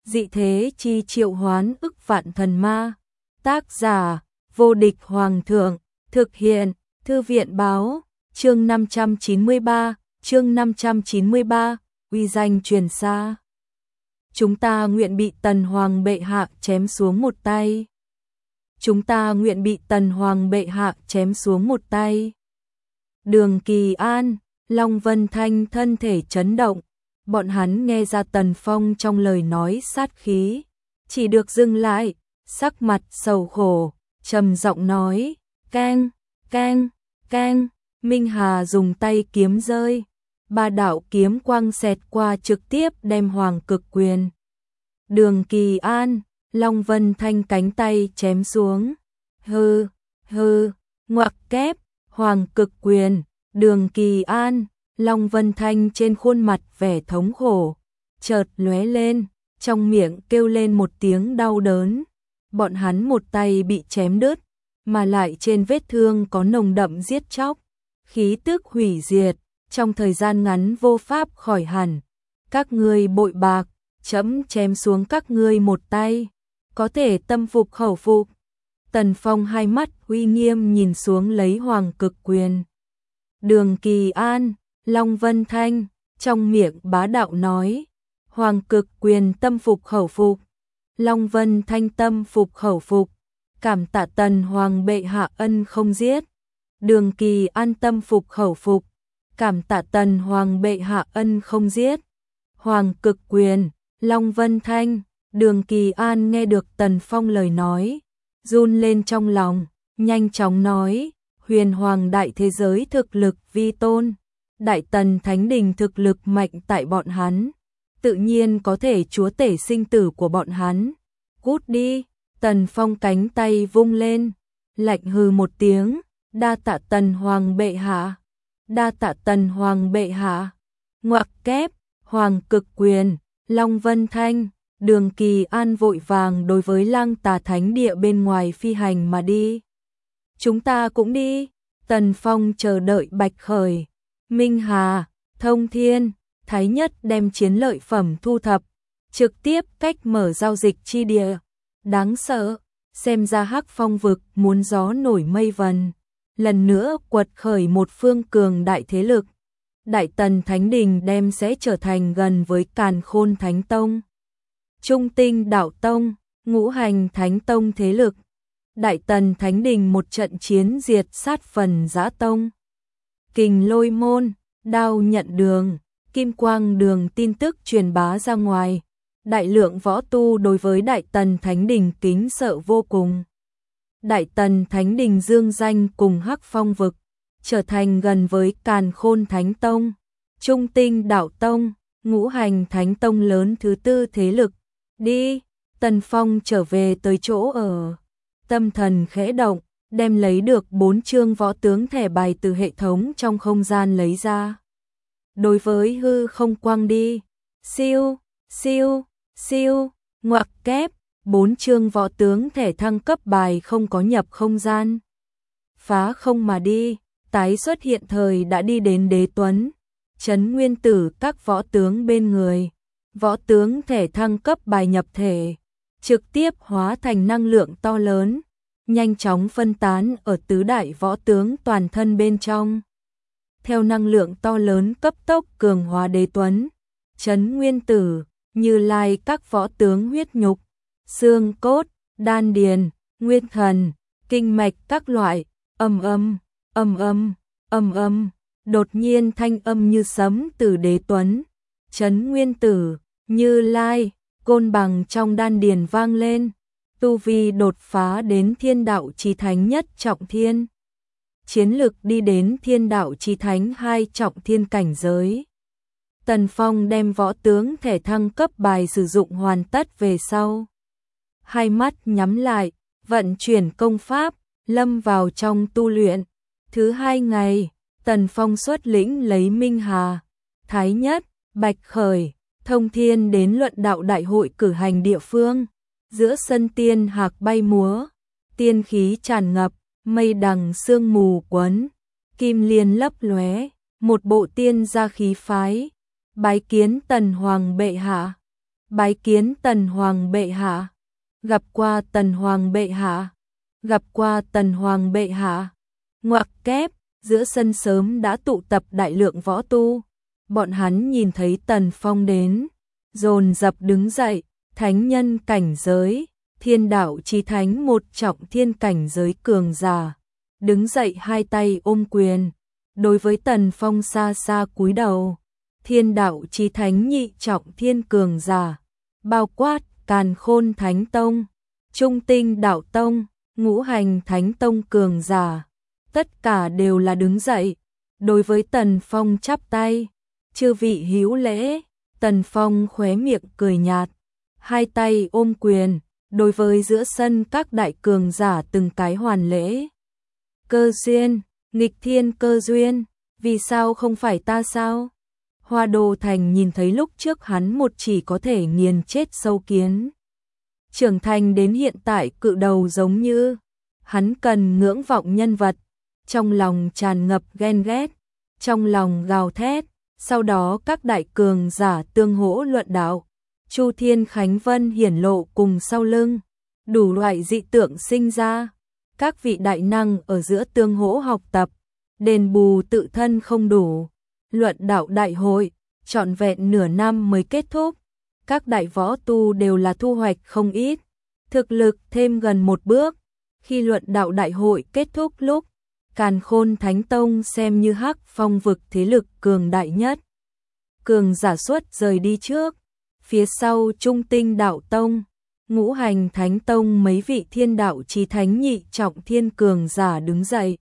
dị thế chi triệu hoán ức vạn thần ma. Tác giả, vô địch hoàng thượng, thực hiện, thư viện báo, chương 593, uy danh truyền xa. Chúng ta nguyện bị Tần Hoàng bệ hạ chém xuống một tay. Chúng ta nguyện bị Tần Hoàng bệ hạ chém xuống một tay. Đường Kỳ An, Long Vân Thanh thân thể chấn động, bọn hắn nghe ra Tần Phong trong lời nói sát khí, chỉ được dừng lại, sắc mặt sầu khổ, trầm giọng nói, keng, keng, keng, Minh Hà dùng tay kiếm rơi, ba đạo kiếm quang xẹt qua trực tiếp đem Hoàng Cực Quyền. Đường Kỳ An, Long Vân Thanh cánh tay chém xuống, hư, hư, ngoặc kép, Hoàng Cực Quyền, Đường Kỳ An, Long Vân Thanh trên khuôn mặt vẻ thống khổ, chợt lóe lên, trong miệng kêu lên một tiếng đau đớn. Bọn hắn một tay bị chém đứt, mà lại trên vết thương có nồng đậm giết chóc, khí tức hủy diệt, trong thời gian ngắn vô pháp khỏi hẳn. Các ngươi bội bạc, chấm chém xuống các ngươi một tay, có thể tâm phục khẩu phục. Tần Phong hai mắt uy nghiêm nhìn xuống lấy Hoàng Cực Quyền. Đường Kỳ An, Long Vân Thanh, trong miệng bá đạo nói, Hoàng Cực Quyền tâm phục khẩu phục. Long Vân Thanh tâm phục khẩu phục, cảm tạ Tần Hoàng bệ hạ ân không giết. Đường Kỳ An tâm phục khẩu phục, cảm tạ Tần Hoàng bệ hạ ân không giết. Hoàng Cực Quyền, Long Vân Thanh, Đường Kỳ An nghe được Tần Phong lời nói, run lên trong lòng, nhanh chóng nói, Huyền Hoàng đại thế giới thực lực vi tôn, Đại Tần Thánh Đình thực lực mạnh tại bọn hắn, tự nhiên có thể chúa tể sinh tử của bọn hắn. Cút đi. Tần Phong cánh tay vung lên, lạnh hừ một tiếng, đa tạ Tần Hoàng bệ hạ, đa tạ Tần Hoàng bệ hạ. Ngoặc kép, Hoàng Cực Quyền, Long Vân Thanh, Đường Kỳ An vội vàng đối với Lang Tà Thánh địa bên ngoài phi hành mà đi. Chúng ta cũng đi. Tần Phong chờ đợi Bạch Khởi, Minh Hà, Thông Thiên, Thái Nhất đem chiến lợi phẩm thu thập, trực tiếp cách mở giao dịch chi địa. Đáng sợ, xem ra Hắc Phong vực muốn gió nổi mây vần, lần nữa quật khởi một phương cường đại thế lực. Đại Tần Thánh Đình đem sẽ trở thành gần với Càn Khôn Thánh Tông, Trung Tinh Đạo Tông, Ngũ Hành Thánh Tông thế lực. Đại Tần Thánh Đình một trận chiến diệt sát Phần Dã Tông, Kình Lôi Môn, Đao Nhận Đường, Kim Quang Đường tin tức truyền bá ra ngoài. Đại lượng võ tu đối với Đại Tần Thánh Đình kính sợ vô cùng. Đại Tần Thánh Đình dương danh cùng Hắc Phong vực, trở thành gần với Càn Khôn Thánh Tông, Trung Tinh Đạo Tông, Ngũ Hành Thánh Tông lớn thứ tư thế lực. Đi. Tần Phong trở về tới chỗ ở, tâm thần khẽ động, đem lấy được 4 chương võ tướng thẻ bài từ hệ thống trong không gian lấy ra. Đối với hư không quang đi, siêu, siêu, siêu, ngoặc kép, 4 chương võ tướng thẻ thăng cấp bài không có nhập không gian. Phá không mà đi, tái xuất hiện thời đã đi đến Đế Tuấn, Trấn Nguyên Tử các võ tướng bên người. Võ tướng thẻ thăng cấp bài nhập thể, trực tiếp hóa thành năng lượng to lớn, nhanh chóng phân tán ở tứ đại võ tướng toàn thân bên trong. Theo năng lượng to lớn cấp tốc cường hóa Đế Tuấn, Trấn Nguyên Tử, Như Lai các võ tướng huyết nhục, xương cốt, đan điền, nguyên thần, kinh mạch các loại, âm âm, âm âm, âm âm, đột nhiên thanh âm như sấm từ Đế Tuấn, Trấn Nguyên Tử, Như Lai, côn bằng trong đan điền vang lên, tu vi đột phá đến Thiên Đạo Chí Thánh nhất trọng thiên. Chiến lực đi đến Thiên Đạo Chí Thánh 2 trọng thiên cảnh giới. Tần Phong đem võ tướng thẻ thăng cấp bài sử dụng hoàn tất về sau, hai mắt nhắm lại, vận chuyển công pháp, lâm vào trong tu luyện. Thứ 2 ngày, Tần Phong xuất lĩnh lấy Minh Hà, Thái Nhất, Bạch Khởi, Thông Thiên đến luận đạo đại hội cử hành địa phương. Giữa sân tiên hạc bay múa, tiên khí tràn ngập, mây đằng sương mù quấn, kim liên lấp lóe, một bộ tiên gia khí phái. Bái kiến Tần Hoàng bệ hạ. Bái kiến Tần Hoàng bệ hạ. Gặp qua Tần Hoàng bệ hạ. Gặp qua Tần Hoàng bệ hạ. Ngoặc kép, giữa sân sớm đã tụ tập đại lượng võ tu. Bọn hắn nhìn thấy Tần Phong đến, dồn dập đứng dậy, thánh nhân cảnh giới, thiên đạo chí thánh một trọng thiên cảnh giới cường giả. Đứng dậy hai tay ôm quyền, đối với Tần Phong xa xa cúi đầu. Thiên đạo chí thánh nhị trọng thiên cường giả, bao quát Càn Khôn Thánh Tông, Trung Tinh Đạo Tông, Ngũ Hành Thánh Tông cường giả, tất cả đều là đứng dậy, đối với Tần Phong chắp tay. Chư vị hữu lễ. Tần Phong khóe miệng cười nhạt, hai tay ôm quyền, đối với giữa sân các đại cường giả từng cái hoàn lễ. Cơ duyên, nghịch thiên cơ duyên, vì sao không phải ta sao? Hoa Đô Thành nhìn thấy lúc trước hắn một chỉ có thể nghiền chết sâu kiến, trưởng thành đến hiện tại cự đầu giống như hắn cần ngưỡng vọng nhân vật, trong lòng tràn ngập ghen ghét, trong lòng gào thét. Sau đó các đại cường giả tương hỗ luận đạo, Chu Thiên Khánh Vân hiển lộ cùng sau lưng, đủ loại dị tượng sinh ra, các vị đại năng ở giữa tương hỗ học tập, đền bù tự thân không đủ. Luận đạo đại hội, trọn vẹn nửa năm mới kết thúc, các đại võ tu đều là thu hoạch không ít, thực lực thêm gần một bước. Khi luận đạo đại hội kết thúc lúc, Càn Khôn Thánh Tông xem như Hắc Phong vực thế lực cường đại nhất. Cường giả xuất rời đi trước, phía sau Trung Tinh Đạo Tông, Ngũ Hành Thánh Tông mấy vị thiên đạo chí thánh nhị trọng thiên cường giả đứng dậy.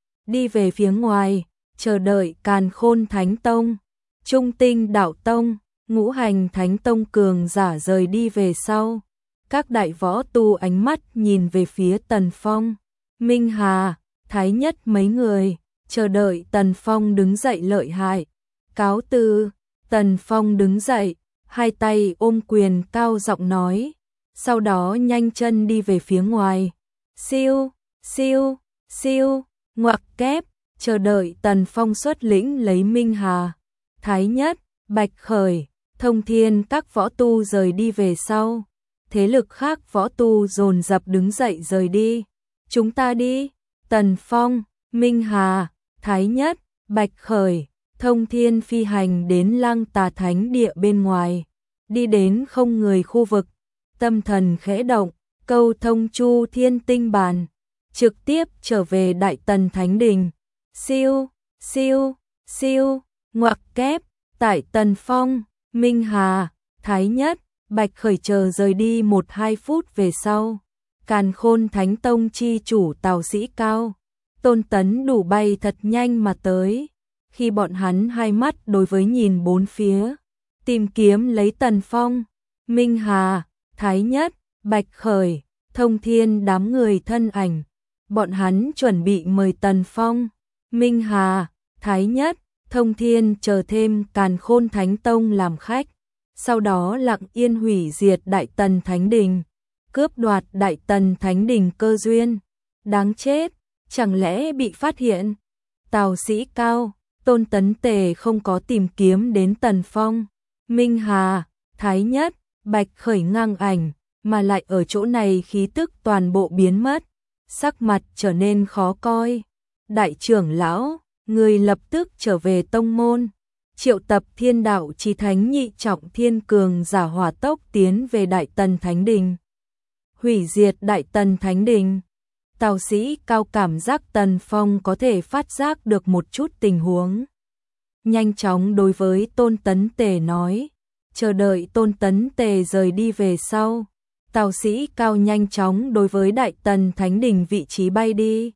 Đi về phía ngoài, chờ đợi Càn Khôn Thánh Tông, Trung Tinh Đạo Tông, Ngũ Hành Thánh Tông cường giả rời đi về sau. Các đại võ tu ánh mắt nhìn về phía Tần Phong, Minh Hà, Thái Nhất mấy người, chờ đợi Tần Phong đứng dậy lợi hại. Cáo từ. Tần Phong đứng dậy, hai tay ôm quyền cao giọng nói, sau đó nhanh chân đi về phía ngoài. Siêu, siêu, siêu, ngoặc kép, chờ đợi Tần Phong xuất lĩnh lấy Minh Hà, Thái Nhất, Bạch Khởi, Thông Thiên các võ tu rời đi về sau. Thế lực khác võ tu dồn dập đứng dậy rời đi. Chúng ta đi. Tần Phong, Minh Hà, Thái Nhất, Bạch Khởi, Thông Thiên phi hành đến Lăng Tà Thánh Địa bên ngoài, đi đến không người khu vực, tâm thần khẽ động, câu thông Chu Thiên Tinh Bàn, trực tiếp trở về Đại Tần Thánh Đình. Siêu, siêu, siêu, ngoặc kép, tại Tần Phong, Minh Hà, Thái Nhất, Bạch Khởi chờ rời đi 1-2 phút về sau, Càn Khôn Thánh Tông chi chủ Tào Sĩ Cao, Tôn Tấn đủ bay thật nhanh mà tới. Khi bọn hắn hai mắt đối với nhìn bốn phía, tìm kiếm lấy Tần Phong, Minh Hà, Thái Nhất, Bạch Khởi, Thông Thiên đám người thân ảnh, bọn hắn chuẩn bị mời Tần Phong, Minh Hà, Thái Nhất, Thông Thiên chờ thêm Càn Khôn Thánh Tông làm khách, sau đó lặng yên hủy diệt Đại Tần Thánh Đình, cướp đoạt Đại Tần Thánh Đình cơ duyên. Đáng chết, chẳng lẽ bị phát hiện? Tào Sĩ Cao, Tôn Tấn Tề không có tìm kiếm đến Tần Phong, Minh Hà, Thái Nhất, Bạch Khởi ngang ảnh, mà lại ở chỗ này khí tức toàn bộ biến mất, sắc mặt trở nên khó coi. Đại trưởng lão, người lập tức trở về tông môn, triệu tập thiên đạo chí thánh nhị trọng thiên cường giả hỏa tốc tiến về Đại Tần Thánh Đình, hủy diệt Đại Tần Thánh Đình. Tào Sĩ Cao cảm giác Tần Phong có thể phát giác được một chút tình huống. Nhanh chóng đối với Tôn Tấn Tề nói, chờ đợi Tôn Tấn Tề rời đi về sau. Tào Sĩ Cao nhanh chóng đối với Đại Tần Thánh Đình vị trí bay đi.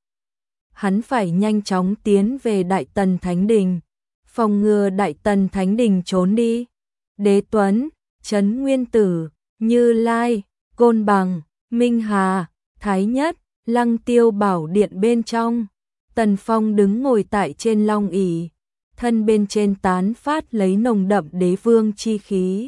Hắn phải nhanh chóng tiến về Đại Tần Thánh Đình, phòng ngừa Đại Tần Thánh Đình trốn đi. Đế Tuấn, Trấn Nguyên Tử, Như Lai, Côn Bằng, Minh Hà, Thái Nhất, Lăng Tiêu Bảo Điện bên trong, Tần Phong đứng ngồi tại trên long ỷ, thân bên trên tán phát lấy nồng đậm đế vương chi khí.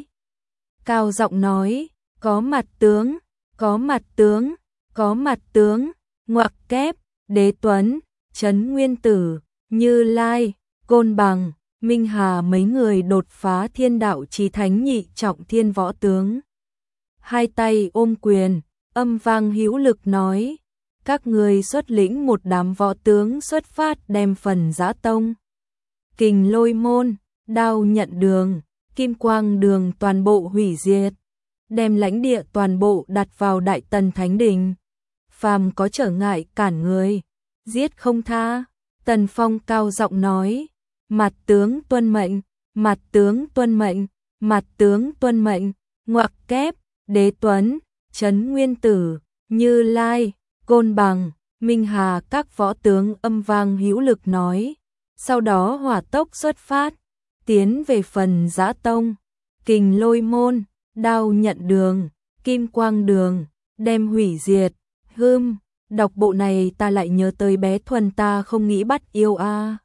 Cao giọng nói, có mặt tướng, có mặt tướng, có mặt tướng, ngoặc kép, Đế Tuấn, Trấn Nguyên Tử, Như Lai, Côn Bằng, Minh Hà mấy người đột phá thiên đạo chí thánh nhị trọng thiên võ tướng. Hai tay ôm quyền, âm vang hữu lực nói, các người xuất lĩnh một đám võ tướng xuất phát đem phần Dã Tông, Kình Lôi môn, Đao Nhận đường, Kim Quang đường toàn bộ hủy diệt, đem lãnh địa toàn bộ đặt vào Đại Tần Thánh Đình. Phàm có trở ngại cản người, giết không tha. Tần Phong cao giọng nói, mặt tướng tuân mệnh, mặt tướng tuân mệnh, mặt tướng tuân mệnh. Ngoặc kép, Đế Tuấn, Trấn Nguyên Tử, Như Lai, Côn Bằng, Minh Hà các võ tướng âm vang hữu lực nói, sau đó hỏa tốc xuất phát, tiến về phần Dã Tông, Kình Lôi môn, Đao Nhận đường, Kim Quang đường, đem hủy diệt. Đọc bộ này ta lại nhớ tới bé Thuần ta không nghĩ bắt yêu a.